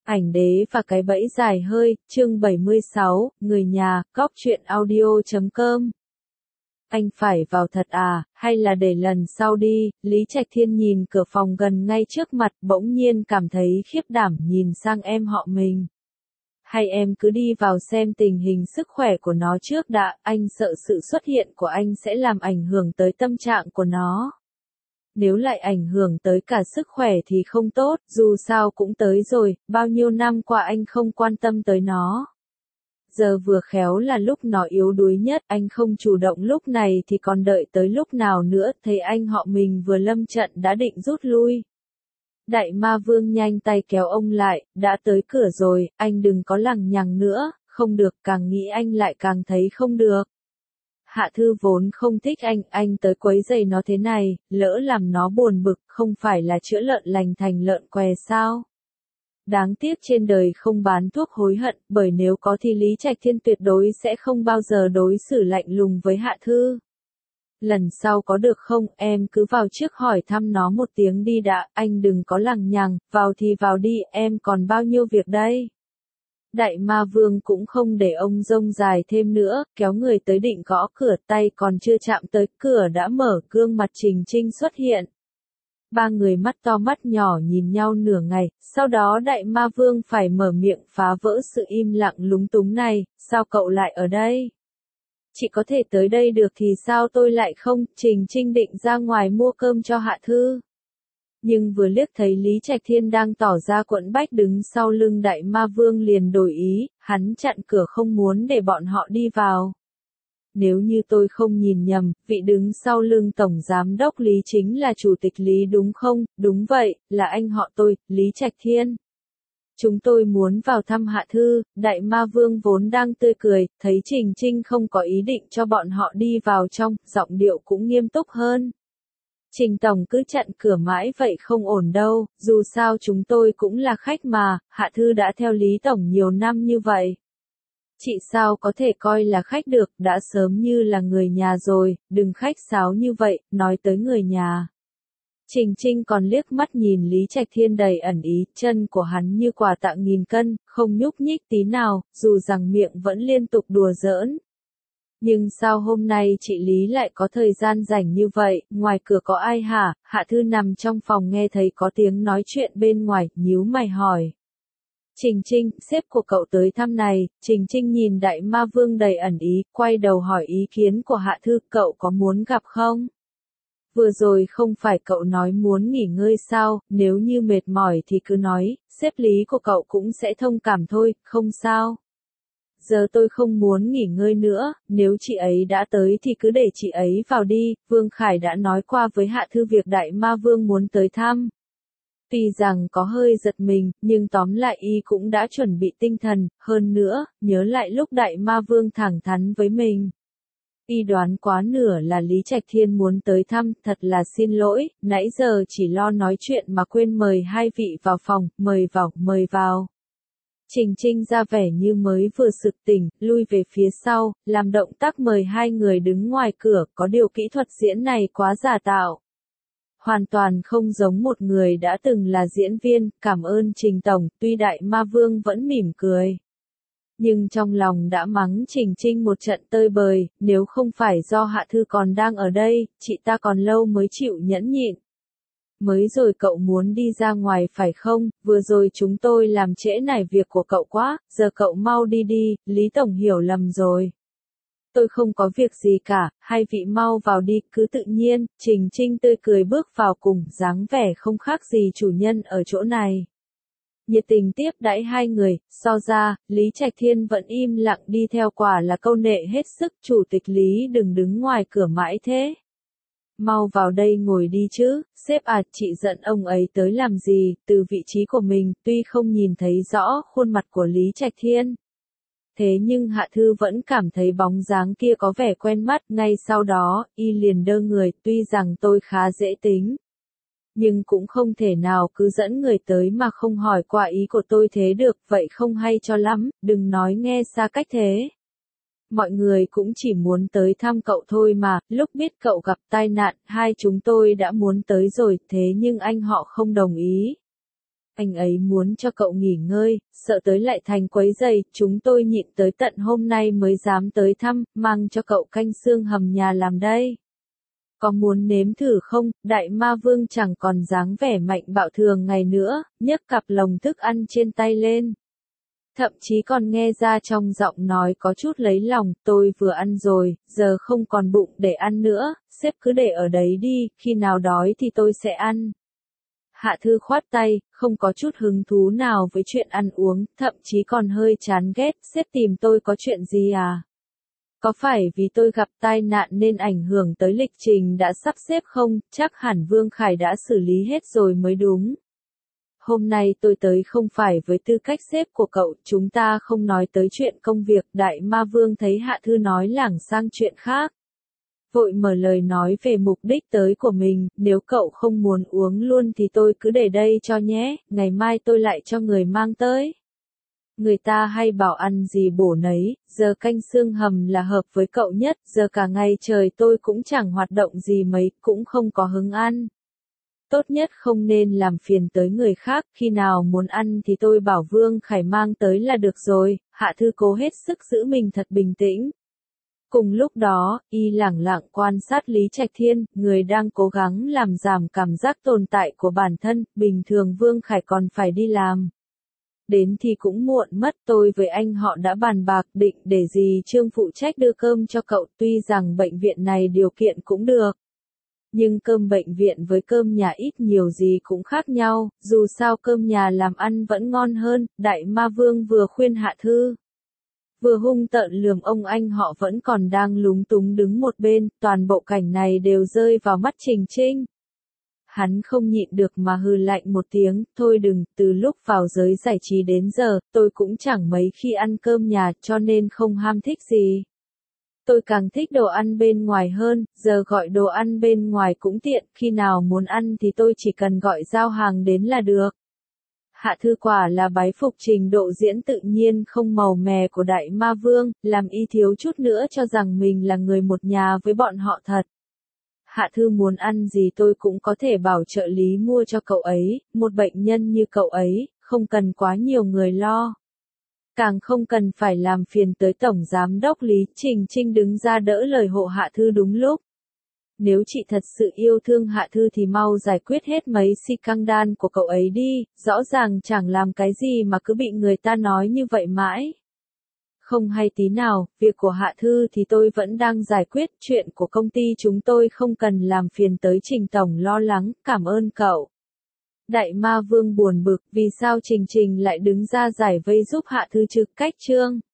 Ảnh đế và cái bẫy dài hơi, chương 76, người nhà, góc truyện audio.com. Anh phải vào thật à, hay là để lần sau đi? Lý Trạch Thiên nhìn cửa phòng gần ngay trước mặt, bỗng nhiên cảm thấy khiếp đảm nhìn sang em họ mình. Hay em cứ đi vào xem tình hình sức khỏe của nó trước đã, anh sợ sự xuất hiện của anh sẽ làm ảnh hưởng tới tâm trạng của nó. Nếu lại ảnh hưởng tới cả sức khỏe thì không tốt, dù sao cũng tới rồi, bao nhiêu năm qua anh không quan tâm tới nó. Giờ vừa khéo là lúc nó yếu đuối nhất, anh không chủ động lúc này thì còn đợi tới lúc nào nữa, thấy anh họ mình vừa lâm trận đã định rút lui. Đại Ma Vương nhanh tay kéo ông lại, đã tới cửa rồi, anh đừng có lằng nhằng nữa, không được, càng nghĩ anh lại càng thấy không được. Hạ Thư vốn không thích anh tới quấy rầy nó thế này, lỡ làm nó buồn bực, không phải là chữa lợn lành thành lợn què sao? Đáng tiếc trên đời không bán thuốc hối hận, bởi nếu có thì Lý Trạch Thiên tuyệt đối sẽ không bao giờ đối xử lạnh lùng với Hạ Thư. Lần sau có được không, em cứ vào trước hỏi thăm nó một tiếng đi đã, anh đừng có lằng nhằng, vào thì vào đi, em còn bao nhiêu việc đây. Đại Ma Vương cũng không để ông rông dài thêm nữa, kéo người tới định gõ cửa, tay còn chưa chạm tới cửa đã mở, gương mặt Trình Trinh xuất hiện. Ba người mắt to mắt nhỏ nhìn nhau nửa ngày, sau đó Đại Ma Vương phải mở miệng phá vỡ sự im lặng lúng túng này, sao cậu lại ở đây? Chị có thể tới đây được thì sao tôi lại không? Trình Trinh định ra ngoài mua cơm cho Hạ Thư. Nhưng vừa liếc thấy Lý Trạch Thiên đang tỏ ra quẫn bách đứng sau lưng Đại Ma Vương liền đổi ý, hắn chặn cửa không muốn để bọn họ đi vào. Nếu như tôi không nhìn nhầm, vị đứng sau lưng Tổng Giám đốc Lý chính là Chủ tịch Lý đúng không? Đúng vậy, là anh họ tôi, Lý Trạch Thiên. Chúng tôi muốn vào thăm Hạ Thư. Đại Ma Vương vốn đang tươi cười, thấy Trình Trinh không có ý định cho bọn họ đi vào trong, giọng điệu cũng nghiêm túc hơn. Trình Tổng cứ chặn cửa mãi vậy không ổn đâu, dù sao chúng tôi cũng là khách mà, Hạ Thư đã theo Lý Tổng nhiều năm như vậy. Chị sao có thể coi là khách được, đã sớm như là người nhà rồi, đừng khách sáo như vậy, nói tới người nhà. Trình Trinh còn liếc mắt nhìn Lý Trạch Thiên đầy ẩn ý, chân của hắn như quả tạ nghìn cân, không nhúc nhích tí nào, dù rằng miệng vẫn liên tục đùa giỡn. Nhưng sao hôm nay chị Lý lại có thời gian rảnh như vậy, ngoài cửa có ai hả? Hạ Thư nằm trong phòng nghe thấy có tiếng nói chuyện bên ngoài, nhíu mày hỏi. Trình Trinh, sếp của cậu tới thăm này. Trình Trinh nhìn Đại Ma Vương đầy ẩn ý, quay đầu hỏi ý kiến của Hạ Thư, cậu có muốn gặp không? Vừa rồi không phải cậu nói muốn nghỉ ngơi sao, nếu như mệt mỏi thì cứ nói, sếp Lý của cậu cũng sẽ thông cảm thôi, không sao. Giờ tôi không muốn nghỉ ngơi nữa, nếu chị ấy đã tới thì cứ để chị ấy vào đi, Vương Khải đã nói qua với Hạ Thư việc Đại Ma Vương muốn tới thăm. Tuy rằng có hơi giật mình, nhưng tóm lại y cũng đã chuẩn bị tinh thần, hơn nữa, nhớ lại lúc Đại Ma Vương thẳng thắn với mình. Y đoán quá nửa là Lý Trạch Thiên muốn tới thăm, thật là xin lỗi, nãy giờ chỉ lo nói chuyện mà quên mời hai vị vào phòng, mời vào. Trình Trinh ra vẻ như mới vừa sực tỉnh, lui về phía sau, làm động tác mời hai người đứng ngoài cửa, có điều kỹ thuật diễn này quá giả tạo. Hoàn toàn không giống một người đã từng là diễn viên, cảm ơn Trình Tổng, tuy Đại Ma Vương vẫn mỉm cười. Nhưng trong lòng đã mắng Trình Trinh một trận tơi bời, nếu không phải do Hạ Thư còn đang ở đây, chị ta còn lâu mới chịu nhẫn nhịn. Mới rồi cậu muốn đi ra ngoài phải không, vừa rồi chúng tôi làm trễ nải việc của cậu quá, giờ cậu mau đi đi, Lý Tổng hiểu lầm rồi. Tôi không có việc gì cả, hai vị mau vào đi, cứ tự nhiên. Trình Trinh tươi cười bước vào cùng, dáng vẻ không khác gì chủ nhân ở chỗ này. Nhiệt tình tiếp đãi hai người, so ra, Lý Trạch Thiên vẫn im lặng đi theo, quả là câu nệ hết sức. Chủ tịch Lý đừng đứng ngoài cửa mãi thế. Mau vào đây ngồi đi chứ, sếp à, chị giận ông ấy tới làm gì? Từ vị trí của mình, tuy không nhìn thấy rõ khuôn mặt của Lý Trạch Thiên. Thế nhưng Hạ Thư vẫn cảm thấy bóng dáng kia có vẻ quen mắt, ngay sau đó, y liền đơ người, tuy rằng tôi khá dễ tính. Nhưng cũng không thể nào cứ dẫn người tới mà không hỏi qua ý của tôi thế được, vậy không hay cho lắm, đừng nói nghe xa cách thế. Mọi người cũng chỉ muốn tới thăm cậu thôi mà, lúc biết cậu gặp tai nạn, hai chúng tôi đã muốn tới rồi, thế nhưng anh họ không đồng ý. Anh ấy muốn cho cậu nghỉ ngơi, sợ tới lại thành quấy rầy, chúng tôi nhịn tới tận hôm nay mới dám tới thăm, mang cho cậu canh xương hầm nhà làm đây. Có muốn nếm thử không? Đại ma vương chẳng còn dáng vẻ mạnh bạo thường ngày nữa, nhấc cặp lồng thức ăn trên tay lên. Thậm chí còn nghe ra trong giọng nói có chút lấy lòng, tôi vừa ăn rồi, giờ không còn bụng để ăn nữa, sếp cứ để ở đấy đi, khi nào đói thì tôi sẽ ăn. Hạ Thư khoát tay, không có chút hứng thú nào với chuyện ăn uống, thậm chí còn hơi chán ghét, sếp tìm tôi có chuyện gì à? Có phải vì tôi gặp tai nạn nên ảnh hưởng tới lịch trình đã sắp xếp không? Chắc hẳn Vương Khải đã xử lý hết rồi mới đúng. Hôm nay tôi tới không phải với tư cách sếp của cậu, chúng ta không nói tới chuyện công việc. Đại ma vương thấy Hạ Thư nói lảng sang chuyện khác. Vội mở lời nói về mục đích tới của mình, nếu cậu không muốn uống luôn thì tôi cứ để đây cho nhé, ngày mai tôi lại cho người mang tới. Người ta hay bảo ăn gì bổ nấy, giờ canh xương hầm là hợp với cậu nhất, giờ cả ngày trời tôi cũng chẳng hoạt động gì mấy, cũng không có hứng ăn. Tốt nhất không nên làm phiền tới người khác, khi nào muốn ăn thì tôi bảo Vương Khải mang tới là được rồi. Hạ Thư cố hết sức giữ mình thật bình tĩnh. Cùng lúc đó, y lẳng lặng quan sát Lý Trạch Thiên, người đang cố gắng làm giảm cảm giác tồn tại của bản thân, bình thường Vương Khải còn phải đi làm. Đến thì cũng muộn mất, tôi với anh họ đã bàn bạc định để dì Trương phụ trách đưa cơm cho cậu, tuy rằng bệnh viện này điều kiện cũng được. Nhưng cơm bệnh viện với cơm nhà ít nhiều gì cũng khác nhau, dù sao cơm nhà làm ăn vẫn ngon hơn, Đại Ma Vương vừa khuyên Hạ Thư. Vừa hung tợn lườm ông anh họ vẫn còn đang lúng túng đứng một bên, toàn bộ cảnh này đều rơi vào mắt Trình Trinh. Hắn không nhịn được mà hừ lạnh một tiếng, thôi đừng, từ lúc vào giới giải trí đến giờ, tôi cũng chẳng mấy khi ăn cơm nhà cho nên không ham thích gì. Tôi càng thích đồ ăn bên ngoài hơn, giờ gọi đồ ăn bên ngoài cũng tiện, khi nào muốn ăn thì tôi chỉ cần gọi giao hàng đến là được. Hạ Thư quả là bái phục trình độ diễn tự nhiên không màu mè của Đại Ma Vương, làm y thiếu chút nữa cho rằng mình là người một nhà với bọn họ thật. Hạ Thư muốn ăn gì tôi cũng có thể bảo trợ lý mua cho cậu ấy, một bệnh nhân như cậu ấy, không cần quá nhiều người lo. Càng không cần phải làm phiền tới Tổng Giám đốc Lý. Trình Trinh đứng ra đỡ lời hộ Hạ Thư đúng lúc. Nếu chị thật sự yêu thương Hạ Thư thì mau giải quyết hết mấy si căng đan của cậu ấy đi, rõ ràng chẳng làm cái gì mà cứ bị người ta nói như vậy mãi. Không hay tí nào, việc của Hạ Thư thì tôi vẫn đang giải quyết, chuyện của công ty chúng tôi không cần làm phiền tới Trình Tổng lo lắng, cảm ơn cậu. Đại Ma Vương buồn bực, vì sao Trình Trình lại đứng ra giải vây giúp Hạ Thư chứ, cách chương.